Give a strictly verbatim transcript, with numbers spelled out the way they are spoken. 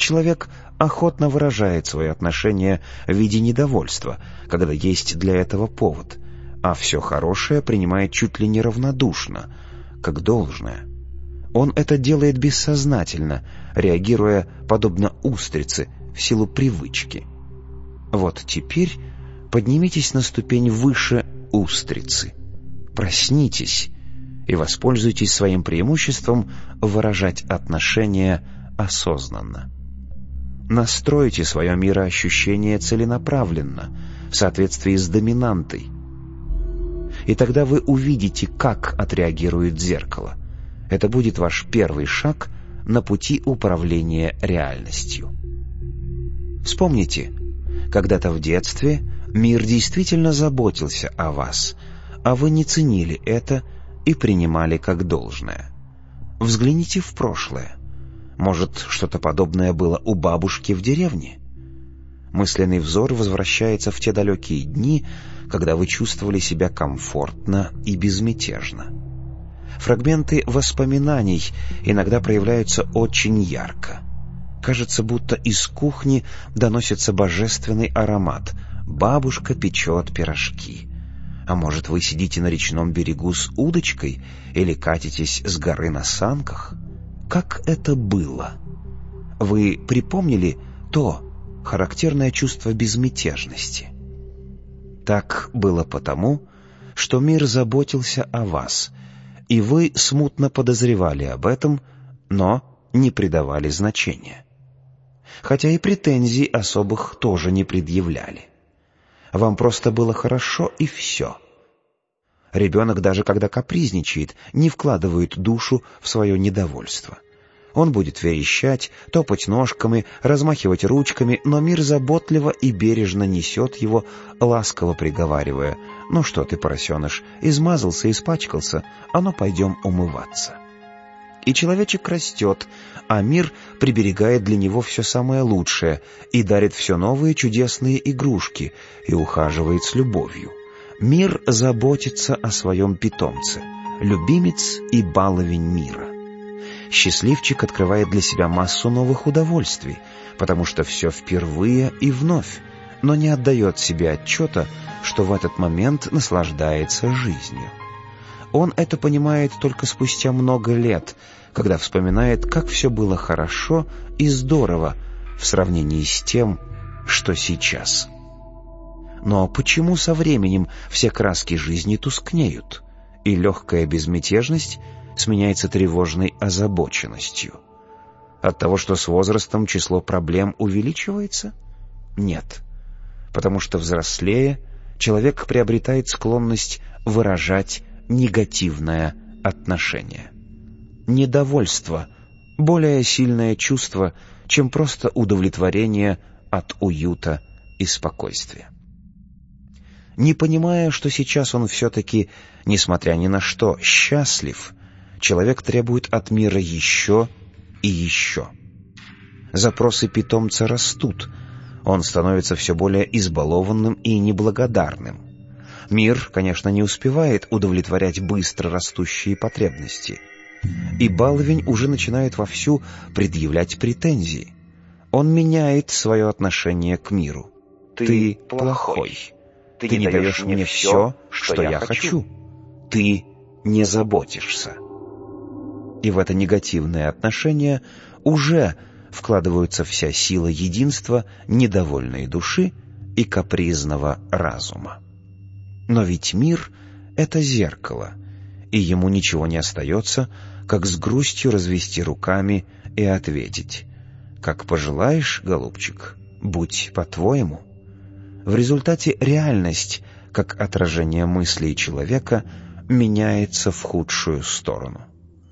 Человек охотно выражает свое отношение в виде недовольства, когда есть для этого повод, а все хорошее принимает чуть ли не равнодушно, как должное. Он это делает бессознательно, реагируя подобно устрице в силу привычки. Вот теперь поднимитесь на ступень выше устрицы. Проснитесь и воспользуйтесь своим преимуществом выражать отношения осознанно. Настройте свое мироощущение целенаправленно, в соответствии с доминантой. И тогда вы увидите, как отреагирует зеркало. Это будет ваш первый шаг на пути управления реальностью. Вспомните, когда-то в детстве мир действительно заботился о вас, а вы не ценили это и принимали как должное. Взгляните в прошлое. Может, что-то подобное было у бабушки в деревне? Мысленный взор возвращается в те далекие дни, когда вы чувствовали себя комфортно и безмятежно. Фрагменты воспоминаний иногда проявляются очень ярко. Кажется, будто из кухни доносится божественный аромат. Бабушка печет пирожки. А может, вы сидите на речном берегу с удочкой или катитесь с горы на санках? Как это было? Вы припомнили то характерное чувство безмятежности? Так было потому, что мир заботился о вас, и вы смутно подозревали об этом, но не придавали значения. Хотя и претензий особых тоже не предъявляли. Вам просто было хорошо, и все. Ребенок, даже когда капризничает, не вкладывает душу в свое недовольство. Он будет верещать, топать ножками, размахивать ручками, но мир заботливо и бережно несет его, ласково приговаривая: «Ну что ты, поросеныш, измазался, испачкался, а ну пойдем умываться». И человечек растет, а мир приберегает для него все самое лучшее и дарит все новые чудесные игрушки и ухаживает с любовью. Мир заботится о своем питомце, любимец и баловень мира. Счастливчик открывает для себя массу новых удовольствий, потому что все впервые и вновь, но не отдает себе отчета, что в этот момент наслаждается жизнью. Он это понимает только спустя много лет, когда вспоминает, как все было хорошо и здорово в сравнении с тем, что сейчас. Но почему со временем все краски жизни тускнеют, и легкая безмятежность сменяется тревожной озабоченностью? От того, что с возрастом число проблем увеличивается? Нет, потому что, взрослея, человек приобретает склонность выражать негативное отношение. Недовольство — более сильное чувство, чем просто удовлетворение от уюта и спокойствия. Не понимая, что сейчас он все-таки, несмотря ни на что, счастлив, человек требует от мира еще и еще. Запросы питомца растут, он становится все более избалованным и неблагодарным. Мир, конечно, не успевает удовлетворять быстро растущие потребности. И баловень уже начинает вовсю предъявлять претензии. Он меняет свое отношение к миру. «Ты плохой. Ты, Ты не даешь мне все, что я хочу. Ты не заботишься». И в это негативное отношение уже вкладываются вся сила единства недовольной души и капризного разума. Но ведь мир — это зеркало, и ему ничего не остается, как с грустью развести руками и ответить: «Как пожелаешь, голубчик, будь по-твоему». В результате реальность, как отражение мыслей человека, меняется в худшую сторону.